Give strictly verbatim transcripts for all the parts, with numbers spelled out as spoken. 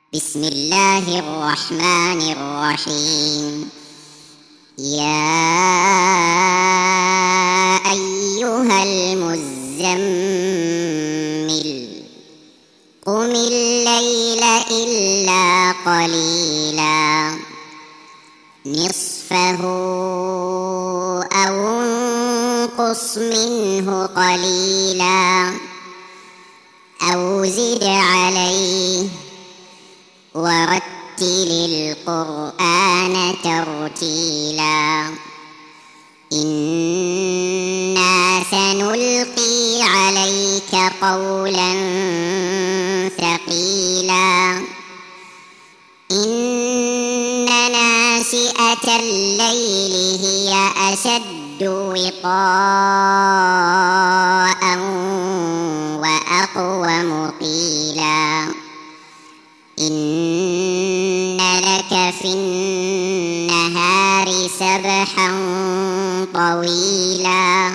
بسم الله الرحمن الرحيم. يا أيها المزمل قم الليل إلا قليلا نصفه أو انقص منه قليلا أو زد عليه ورتل القرآن ترتيلا إنا سنلقي عليك قولا ثقيلا إن ناشئة الليل هي أشد وطاء وأقوم قيلا إن لك في النهار سبحا طويلا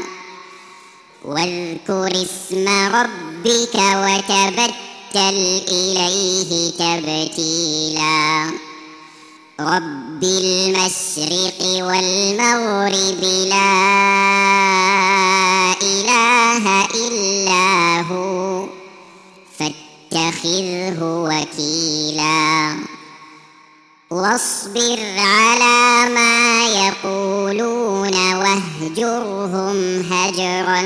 واذكر اسم ربك وتبتل إليه تبتيلا رب المشرق والمغرب لا إله إلا هو فاتخذه وكيلا واصبر على ما يقولون واهجرهم هجرا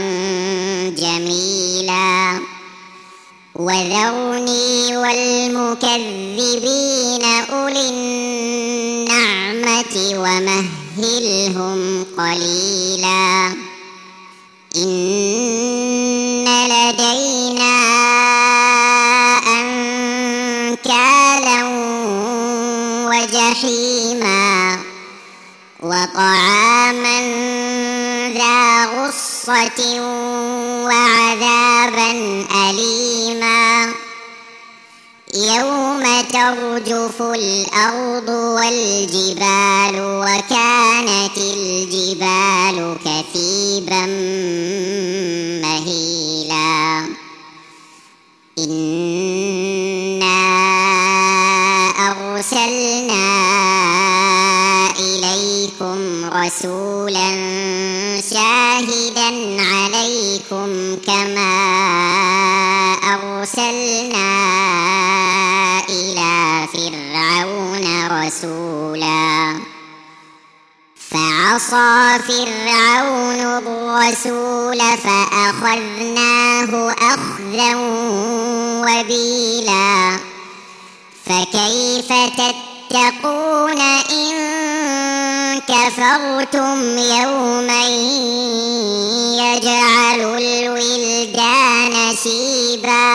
جميلا وذرني والمكذبين أولي النعمة ومهلهم قليلا إن لدينا أنكالا وجحيما وطعاما ذا غصة وعذابا أليما يوم ترجف الأرض والجبال وكانت الجبال كثيبا مهيلا إنا أرسلنا إليكم رسولا شاهدا عليكم كما أرسلنا إلى فرعون رسولا فعصى فرعون الرسول فأخذناه أخذا وبيلا فكيف تتقون إن كفرتم يوما يجعل الولدان شيبا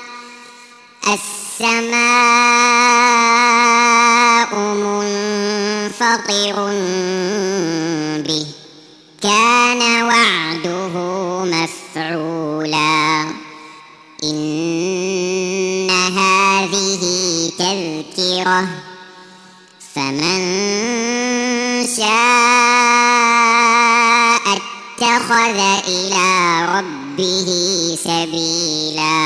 السماء منفطر به كان وعده مفعولا إن هذه تذكرة فمن شاء اتخذ إلى ربه سبيلا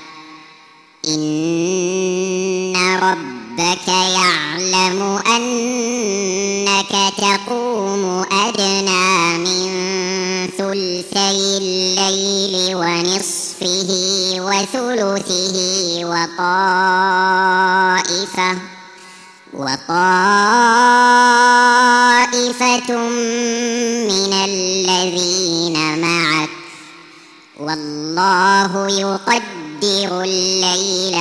إن ربك يعلم أنك تقوم أدنى من ثلثي الليل ونصفه وثلثه وطائفة وطائفة من الذين معك والله يقدر الليل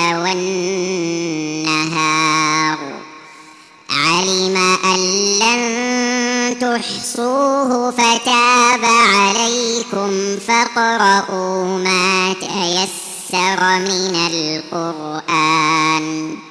والنهار علم أن لن تحصوه فتاب عليكم فاقرؤوا ما تيسر من القرآن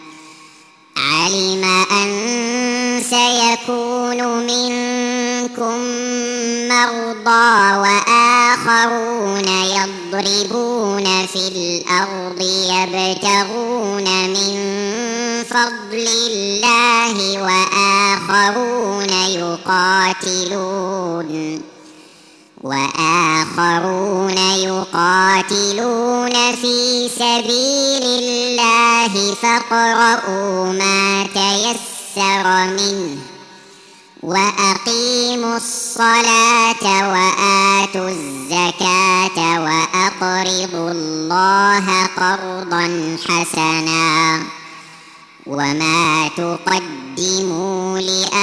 علم أن سيكون منكم مرضى وآخرون يضربون في الأرض يبتغون من فضل الله وآخرون يقاتلون وآخرون يقاتلون في سبيل الله فاقرؤوا ما تيسر منه وأقيموا الصلاة وآتوا الزكاة وأقرضوا الله قرضا حسنا وما تقدموا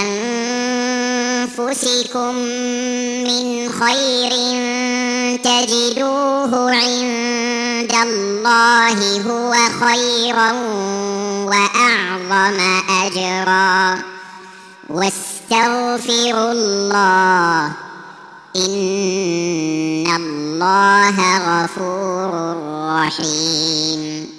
لأنفسكم من خير تجدوه عند الله هو خيرا وأعظم أجرا واستغفروا الله إن الله غفور رحيم.